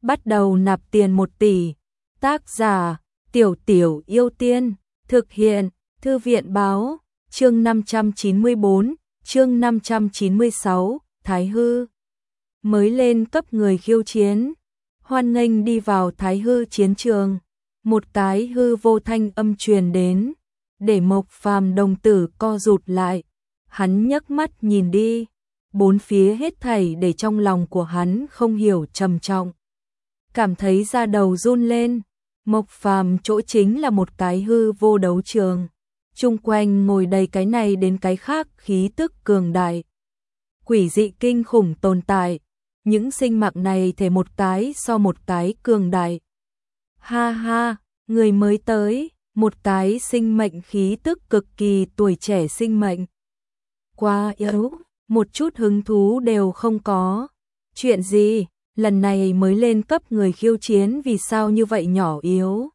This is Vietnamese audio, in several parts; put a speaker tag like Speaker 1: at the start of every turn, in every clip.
Speaker 1: bắt đầu nạp tiền 1 tỷ. Tác giả, Tiểu Tiểu Yêu Tiên, thực hiện, Thư viện báo, chương 594, chương 596, Thái Hư. Mới lên cấp người khiêu chiến, hoan nghênh đi vào Thái Hư chiến trường. Một cái hư vô thanh âm truyền đến, để Mộc Phàm đồng tử co rụt lại. Hắn nhấc mắt nhìn đi, bốn phía hết thảy để trong lòng của hắn không hiểu trầm trọng. Cảm thấy da đầu run lên, Mộc Phàm chỗ chính là một cái hư vô đấu trường. Chung quanh ngồi đầy cái này đến cái khác khí tức cường đại. Quỷ dị kinh khủng tồn tại, những sinh mạng này thể một cái so một cái cường đại. Ha ha, người mới tới, một cái sinh mệnh khí tức cực kỳ tuổi trẻ sinh mệnh. Quá yếu, một chút hứng thú đều không có. Chuyện gì, lần này mới lên cấp người khiêu chiến vì sao như vậy nhỏ yếu.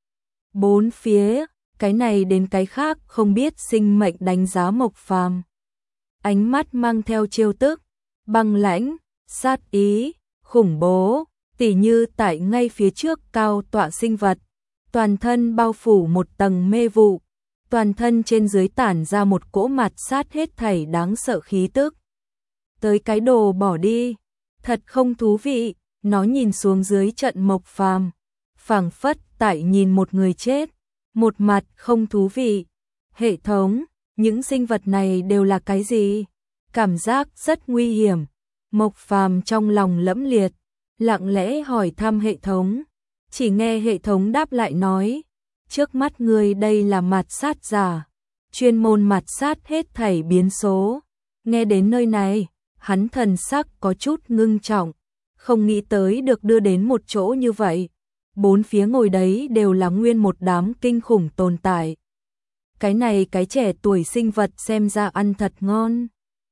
Speaker 1: Bốn phía, cái này đến cái khác không biết sinh mệnh đánh giá Mộc Phàm. Ánh mắt mang theo trêu tức, băng lãnh, sát ý, khủng bố, tỉ như tại ngay phía trước cao tọa sinh vật, toàn thân bao phủ một tầng mê vụ, toàn thân trên dưới tản ra một cỗ mạt sát hết thảy đáng sợ khí tức. Tới cái đồ bỏ đi, thật không thú vị, nó nhìn xuống dưới trận Mộc Phàm, phảng phất tại nhìn một người chết, một mặt không thú vị. Hệ thống, những sinh vật này đều là cái gì? Cảm giác rất nguy hiểm. Mộc Phàm trong lòng lẫm liệt, lặng lẽ hỏi thăm hệ thống. Chỉ nghe hệ thống đáp lại nói, trước mắt người đây là mạt sát giả, chuyên môn mạt sát hết thảy biến số. Nghe đến nơi này, hắn thần sắc có chút ngưng trọng, không nghĩ tới được đưa đến một chỗ như vậy. Bốn phía ngồi đấy đều là nguyên một đám kinh khủng tồn tại. Cái này cái trẻ tuổi sinh vật xem ra ăn thật ngon.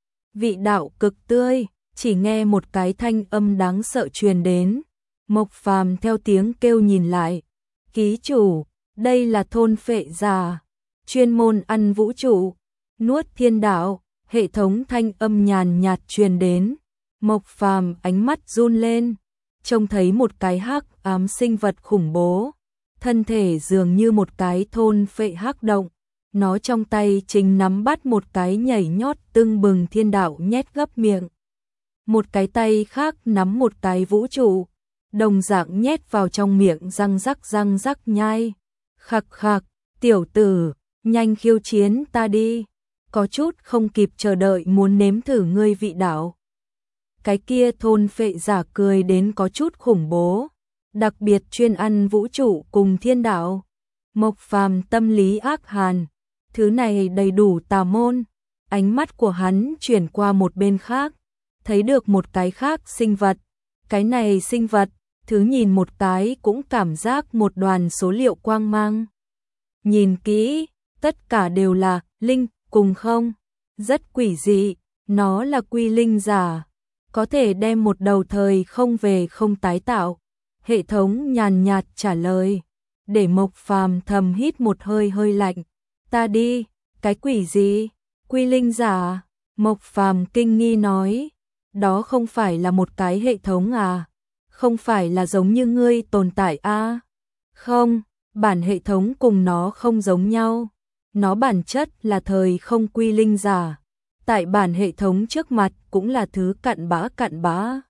Speaker 1: Vị đạo cực tươi, chỉ nghe một cái thanh âm đáng sợ truyền đến. Mộc Phàm theo tiếng kêu nhìn lại. Ký chủ, đây là thôn phệ giả, chuyên môn ăn vũ trụ, nuốt thiên đạo. Hệ thống thanh âm nhàn nhạt truyền đến. Mộc Phàm ánh mắt run lên, trông thấy một cái hắc ám sinh vật khủng bố, thân thể dường như một cái thôn phệ hắc động. Nó trong tay chính nắm bắt một cái nhảy nhót tưng bừng thiên đạo nhét gấp miệng. Một cái tay khác nắm một cái vũ trụ, đồng dạng nhét vào trong miệng răng rắc nhai. Khặc khặc, tiểu tử, nhanh khiêu chiến ta đi. Có chút không kịp chờ đợi muốn nếm thử ngươi vị đạo. Cái kia thôn phệ giả cười đến có chút khủng bố, đặc biệt chuyên ăn vũ trụ cùng thiên đạo. Mộc Phàm tâm lý ác hàn, thứ này đầy đủ tà môn. Ánh mắt của hắn chuyển qua một bên khác, thấy được một cái khác sinh vật. Cái này sinh vật, thứ nhìn một cái cũng cảm giác một đoàn số liệu quang mang. Nhìn kỹ, tất cả đều là linh cùng không, rất quỷ dị. Nó là quy linh giả, có thể đem một đầu thời không về không tái tạo. Hệ thống nhàn nhạt trả lời, để Mộc Phàm thầm hít một hơi lạnh. Ta đi, cái quỷ gì? Quy linh giả? Mộc Phàm kinh nghi nói, đó không phải là một cái hệ thống à? Không phải là giống như ngươi tồn tại à? Không, bản hệ thống cùng nó không giống nhau. Nó bản chất là thời không quy linh giả. Tại bản hệ thống trước mặt cũng là thứ cặn bã.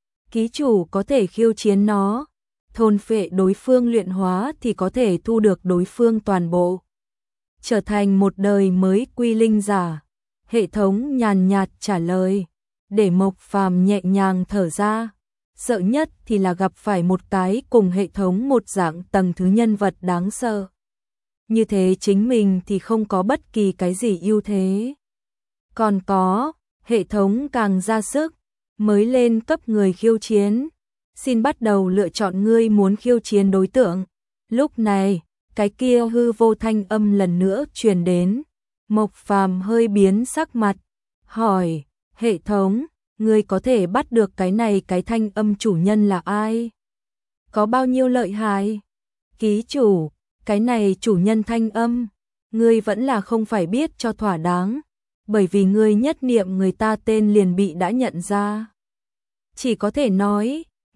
Speaker 1: Ký chủ có thể khiêu chiến nó, thôn phệ đối phương luyện hóa thì có thể thu được đối phương toàn bộ, trở thành một đời mới quy linh giả. Hệ thống nhàn nhạt trả lời, để Mộc Phàm nhẹ nhàng thở ra. Sợ nhất thì là gặp phải một cái cùng hệ thống một dạng tầng thứ nhân vật đáng sợ. Như thế chính mình thì không có bất kỳ cái gì ưu thế. Còn có, hệ thống càng ra sức, mới lên cấp người khiêu chiến. Xin bắt đầu lựa chọn ngươi muốn khiêu chiến đối tượng. Lúc này, cái kia hư vô thanh âm lần nữa truyền đến. Mộc Phàm hơi biến sắc mặt, hỏi, hệ thống, ngươi có thể bắt được cái này cái thanh âm chủ nhân là ai? Có bao nhiêu lợi hại? Ký chủ, cái này chủ nhân thanh âm, ngươi vẫn là không phải biết cho thỏa đáng, bởi vì ngươi nhất niệm người ta tên liền bị đã nhận ra. Chỉ có thể nói,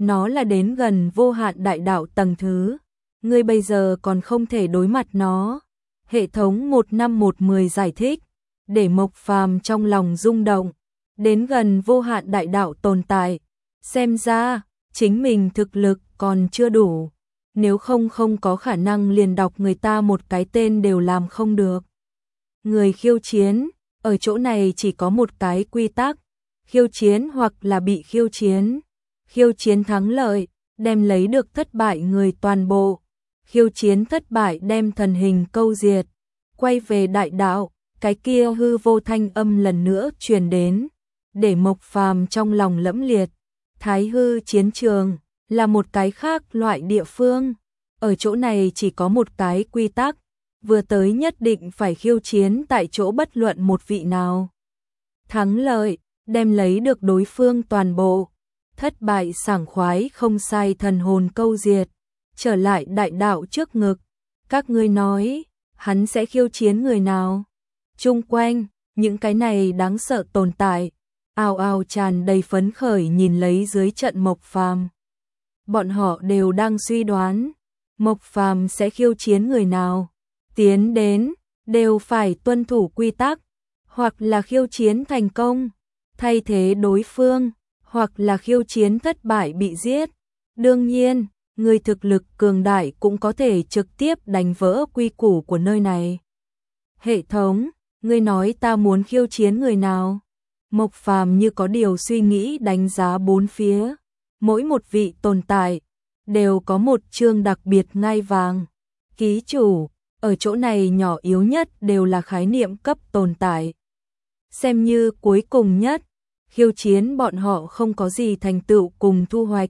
Speaker 1: nó là đến gần vô hạn đại đạo tầng thứ. Ngươi bây giờ còn không thể đối mặt nó. Hệ thống 1510 giải thích, để Mộc Phàm trong lòng rung động, đến gần vô hạn đại đạo tồn tại. Xem ra, chính mình thực lực còn chưa đủ. Nếu không có khả năng liền đọc người ta một cái tên đều làm không được. Người khiêu chiến, ở chỗ này chỉ có một cái quy tắc, khiêu chiến hoặc là bị khiêu chiến. Khiêu chiến thắng lợi, đem lấy được thất bại người toàn bộ. Khiêu chiến thất bại đem thần hình câu diệt. Quay về đại đạo, cái kia hư vô thanh âm lần nữa truyền đến, để Mộc Phàm trong lòng lẫm liệt. Thái hư chiến trường là một cái khác loại địa phương. Ở chỗ này chỉ có một cái quy tắc, vừa tới nhất định phải khiêu chiến tại chỗ bất luận một vị nào. Thắng lợi, đem lấy được đối phương toàn bộ. Thất bại sảng khoái không sai thần hồn câu diệt. Trở lại đại đạo trước ngực. Các ngươi nói, hắn sẽ khiêu chiến người nào? Chung quanh, những cái này đáng sợ tồn tại, ào ào tràn đầy phấn khởi nhìn lấy dưới trận Mộc Phàm. Bọn họ đều đang suy đoán, Mộc Phàm sẽ khiêu chiến người nào. Tiến đến, đều phải tuân thủ quy tắc, hoặc là khiêu chiến thành công, thay thế đối phương, hoặc là khiêu chiến thất bại bị giết. Đương nhiên, người thực lực cường đại cũng có thể trực tiếp đánh vỡ quy củ của nơi này. Hệ thống, ngươi nói ta muốn khiêu chiến người nào? Mộc Phàm như có điều suy nghĩ đánh giá bốn phía. Mỗi một vị tồn tại đều có một chương đặc biệt ngai vàng. Ký chủ, ở chỗ này nhỏ yếu nhất đều là khái niệm cấp tồn tại. Xem như cuối cùng nhất, khiêu chiến bọn họ không có gì thành tựu cùng thu hoạch.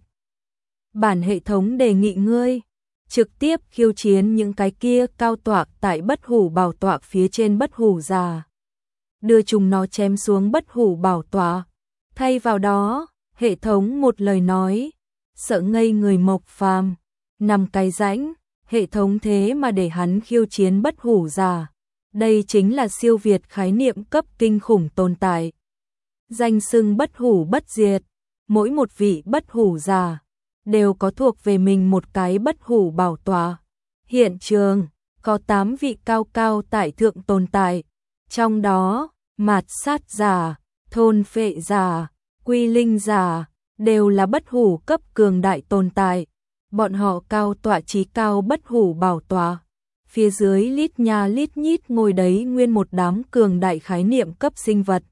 Speaker 1: Bản hệ thống đề nghị ngươi trực tiếp khiêu chiến những cái kia cao tọa tại bất hủ bảo tọa phía trên bất hủ già. Đưa chúng nó chém xuống bất hủ bảo tọa. Thay vào đó, hệ thống một lời nói, sợ ngây người Mộc Phàm. Nằm cái rãnh, hệ thống thế mà để hắn khiêu chiến bất hủ già. Đây chính là siêu việt khái niệm cấp kinh khủng tồn tại. Danh xưng bất hủ bất diệt, mỗi một vị bất hủ già đều có thuộc về mình một cái bất hủ bảo tọa. Hiện trường có 8 vị cao cao tại thượng tồn tại, trong đó mạt sát giả, thôn phệ giả, quy linh giả đều là bất hủ cấp cường đại tồn tại. Bọn họ cao tọa chí cao bất hủ bảo tọa. Phía dưới lít nha lít nhít ngồi đấy nguyên một đám cường đại khái niệm cấp sinh vật.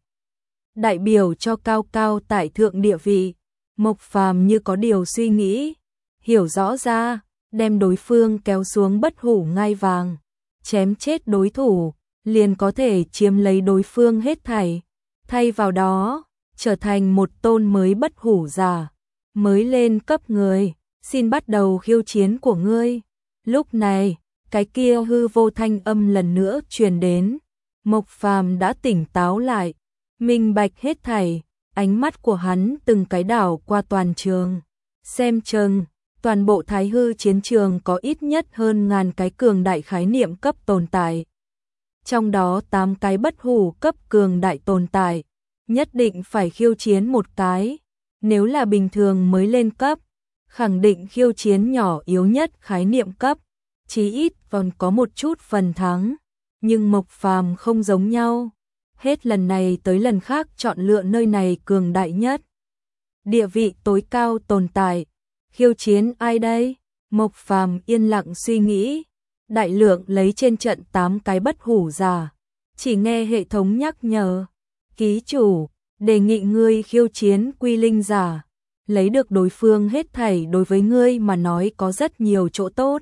Speaker 1: Đại biểu cho cao cao tại thượng địa vị. Mộc Phàm như có điều suy nghĩ, hiểu rõ ra, đem đối phương kéo xuống bất hủ ngai vàng, chém chết đối thủ, liền có thể chiếm lấy đối phương hết thảy. Thay vào đó, trở thành một tôn mới bất hủ giả, mới lên cấp người, xin bắt đầu khiêu chiến của ngươi. Lúc này, cái kia hư vô thanh âm lần nữa truyền đến. Mộc Phàm đã tỉnh táo lại, minh bạch hết thảy. Ánh mắt của hắn từng cái đảo qua toàn trường. Xem chừng, toàn bộ thái hư chiến trường có ít nhất hơn ngàn cái cường đại khái niệm cấp tồn tại. Trong đó 8 cái bất hủ cấp cường đại tồn tại, nhất định phải khiêu chiến một cái. Nếu là bình thường mới lên cấp, khẳng định khiêu chiến nhỏ yếu nhất khái niệm cấp, chí ít còn có một chút phần thắng. Nhưng Mộc Phàm không giống nhau. Hết lần này tới lần khác chọn lựa nơi này cường đại nhất. Địa vị tối cao tồn tại. Khiêu chiến ai đây? Mộc Phàm yên lặng suy nghĩ. Đại lượng lấy trên trận 8 cái bất hủ giả. Chỉ nghe hệ thống nhắc nhở. Ký chủ, đề nghị ngươi khiêu chiến quy linh giả. Lấy được đối phương hết thảy đối với ngươi mà nói có rất nhiều chỗ tốt.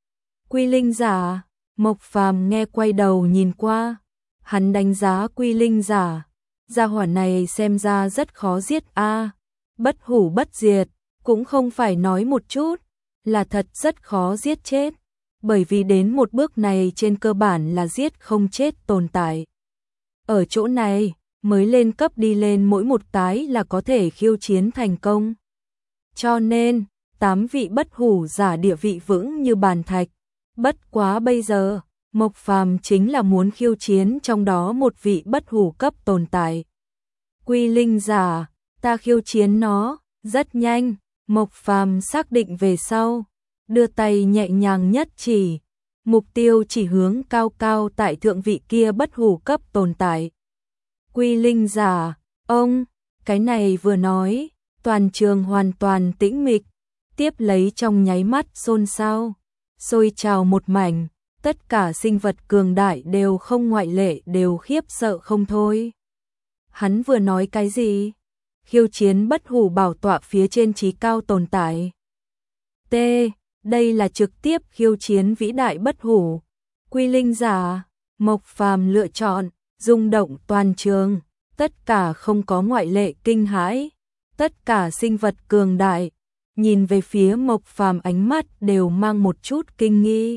Speaker 1: Quy linh giả, Mộc Phàm nghe quay đầu nhìn qua. Hắn đánh giá quy linh giả, gia hỏa này xem ra rất khó giết a. Bất hủ bất diệt, cũng không phải nói một chút, là thật rất khó giết chết, bởi vì đến một bước này trên cơ bản là giết không chết tồn tại. Ở chỗ này, mới lên cấp đi lên mỗi một cái là có thể khiêu chiến thành công. Cho nên, 8 vị bất hủ giả địa vị vững như bàn thạch. Bất quá bây giờ, Mộc Phàm chính là muốn khiêu chiến trong đó một vị bất hủ cấp tồn tại. Quy linh giả, ta khiêu chiến nó, rất nhanh, Mộc Phàm xác định về sau, đưa tay nhẹ nhàng nhất chỉ, mục tiêu chỉ hướng cao cao tại thượng vị kia bất hủ cấp tồn tại. Quy linh giả, ông, cái này vừa nói, toàn trường hoàn toàn tĩnh mịch, tiếp lấy trong nháy mắt xôn xao, sôi trào một mảnh, tất cả sinh vật cường đại đều không ngoại lệ đều khiếp sợ không thôi. Hắn vừa nói cái gì? Khiêu chiến bất hủ bảo tọa phía trên chí cao tồn tại. T. Đây là trực tiếp khiêu chiến vĩ đại bất hủ. Quy linh giả, Mộc Phàm lựa chọn, rung động toàn trường, tất cả không có ngoại lệ kinh hãi, tất cả sinh vật cường đại, nhìn về phía Mộc Phàm ánh mắt đều mang một chút kinh nghi.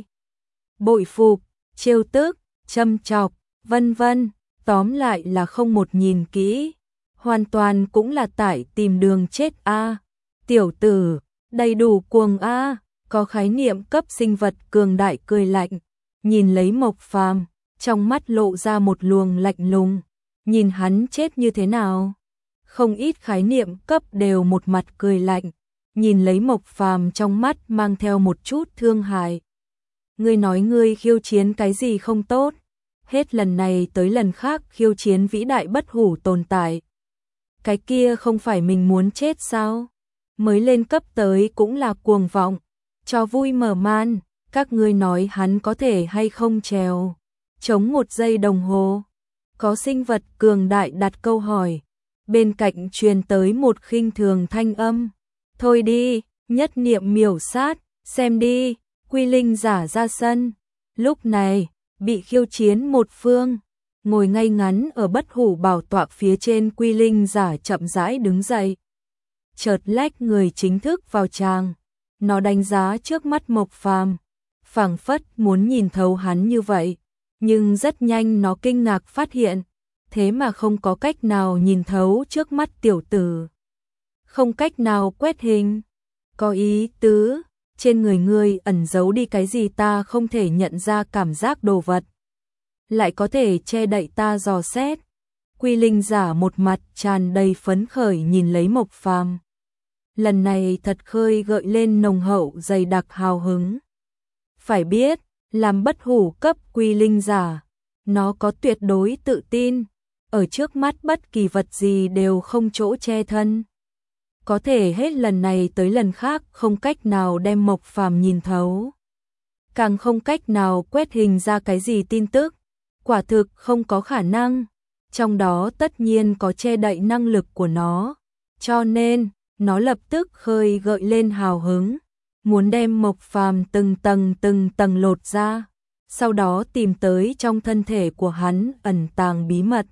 Speaker 1: Bội phục, trêu tức, châm chọc, vân vân, tóm lại là không một nhìn kỹ, hoàn toàn cũng là tại tìm đường chết a. Tiểu tử, đầy đủ cuồng a, có khái niệm cấp sinh vật cường đại cười lạnh, nhìn lấy Mộc Phàm, trong mắt lộ ra một luồng lạnh lùng, nhìn hắn chết như thế nào. Không ít khái niệm cấp đều một mặt cười lạnh, nhìn lấy Mộc Phàm trong mắt mang theo một chút thương hại. Ngươi nói ngươi khiêu chiến cái gì không tốt, hết lần này tới lần khác khiêu chiến vĩ đại bất hủ tồn tại. Cái kia không phải mình muốn chết sao? Mới lên cấp tới cũng là cuồng vọng, cho vui mở màn, các ngươi nói hắn có thể hay không trèo. Chống 1 giây đồng hồ, có sinh vật cường đại đặt câu hỏi, bên cạnh truyền tới một khinh thường thanh âm. Thôi đi, nhất niệm miểu sát, xem đi, quy linh giả ra sân. Lúc này, bị khiêu chiến một phương, ngồi ngay ngắn ở bất hủ bảo tọa phía trên quy linh giả chậm rãi đứng dậy. Chợt lách người chính thức vào tràng, nó đánh giá trước mắt Mộc Phàm, phảng phất muốn nhìn thấu hắn như vậy, nhưng rất nhanh nó kinh ngạc phát hiện, thế mà không có cách nào nhìn thấu trước mắt tiểu tử. Không cách nào quét hình, có ý tứ, trên người ngươi ẩn giấu đi cái gì ta không thể nhận ra cảm giác đồ vật, lại có thể che đậy ta dò xét. Quy linh giả một mặt tràn đầy phấn khởi nhìn lấy Mộc Phàm. Lần này thật khơi gợi lên nồng hậu dày đặc hào hứng. Phải biết, làm bất hủ cấp quy linh giả, nó có tuyệt đối tự tin, ở trước mắt bất kỳ vật gì đều không chỗ che thân. Có thể hết lần này tới lần khác không cách nào đem Mộc Phàm nhìn thấu, càng không cách nào quét hình ra cái gì tin tức, quả thực không có khả năng, trong đó tất nhiên có che đậy năng lực của nó, cho nên nó lập tức khơi gợi lên hào hứng, muốn đem Mộc Phàm từng tầng lột ra, sau đó tìm tới trong thân thể của hắn ẩn tàng bí mật.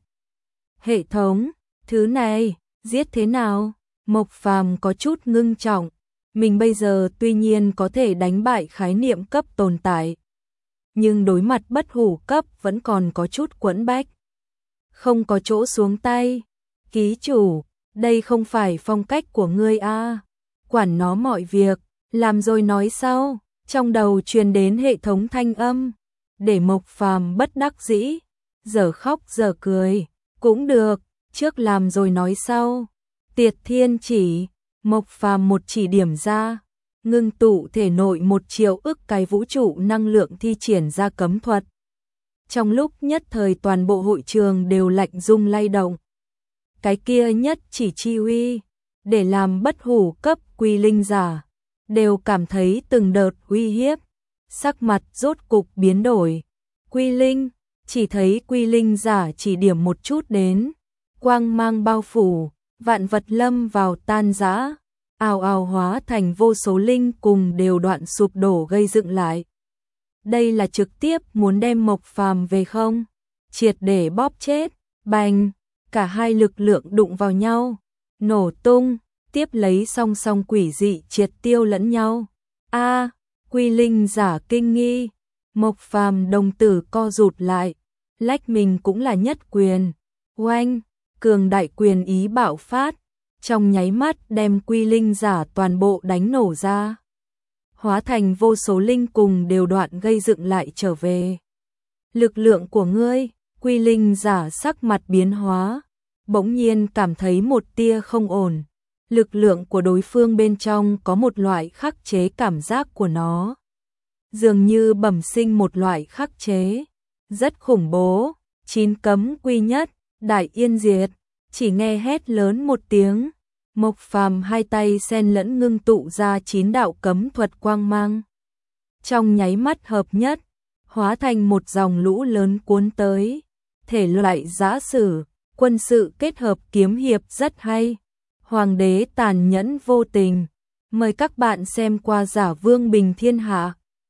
Speaker 1: Hệ thống, thứ này, giết thế nào? Mộc Phàm có chút ngưng trọng, mình bây giờ tuy nhiên có thể đánh bại khái niệm cấp tồn tại, nhưng đối mặt bất hủ cấp vẫn còn có chút quẫn bách. Không có chỗ xuống tay. Ký chủ, đây không phải phong cách của ngươi a. Quản nó mọi việc, làm rồi nói sau. Trong đầu truyền đến hệ thống thanh âm, để Mộc Phàm bất đắc dĩ, giờ khóc giờ cười, cũng được, trước làm rồi nói sau. Tiệt thiên chỉ, Mộc Phàm một chỉ điểm ra, ngưng tụ thể nội 1 triệu ức cái vũ trụ năng lượng thi triển ra cấm thuật. Trong lúc nhất thời toàn bộ hội trường đều lạnh rung lay động. Cái kia nhất chỉ chi uy, để làm bất hủ cấp quy linh giả, đều cảm thấy từng đợt uy hiếp, sắc mặt rốt cục biến đổi. Quy linh, chỉ thấy quy linh giả chỉ điểm một chút đến, quang mang bao phủ, vạn vật lâm vào tan rã, ào ào hóa thành vô số linh cùng đều đoạn sụp đổ gây dựng lại. Đây là trực tiếp muốn đem Mộc Phàm về không? Triệt để bóp chết, bành, cả hai lực lượng đụng vào nhau, nổ tung, tiếp lấy song song quỷ dị triệt tiêu lẫn nhau. A, quy linh giả kinh nghi, Mộc Phàm đồng tử co rụt lại, lách mình cũng là nhất quyền, oanh, cường đại quyền ý bạo phát, trong nháy mắt đem quy linh giả toàn bộ đánh nổ ra, hóa thành vô số linh cùng đều đoạn gây dựng lại trở về. Lực lượng của ngươi, quy linh giả sắc mặt biến hóa, bỗng nhiên cảm thấy một tia không ổn, lực lượng của đối phương bên trong có một loại khắc chế cảm giác của nó. Dường như bẩm sinh một loại khắc chế, rất khủng bố, 9 cấm quy nhất, đại yên diệt, chỉ nghe hét lớn một tiếng, Mộc Phàm hai tay xen lẫn ngưng tụ ra 9 đạo cấm thuật quang mang. Trong nháy mắt hợp nhất, hóa thành một dòng lũ lớn cuốn tới, thể loại giã sử, quân sự kết hợp kiếm hiệp rất hay. Hoàng đế tàn nhẫn vô tình, mời các bạn xem qua Giả Vương Bình Thiên Hạ.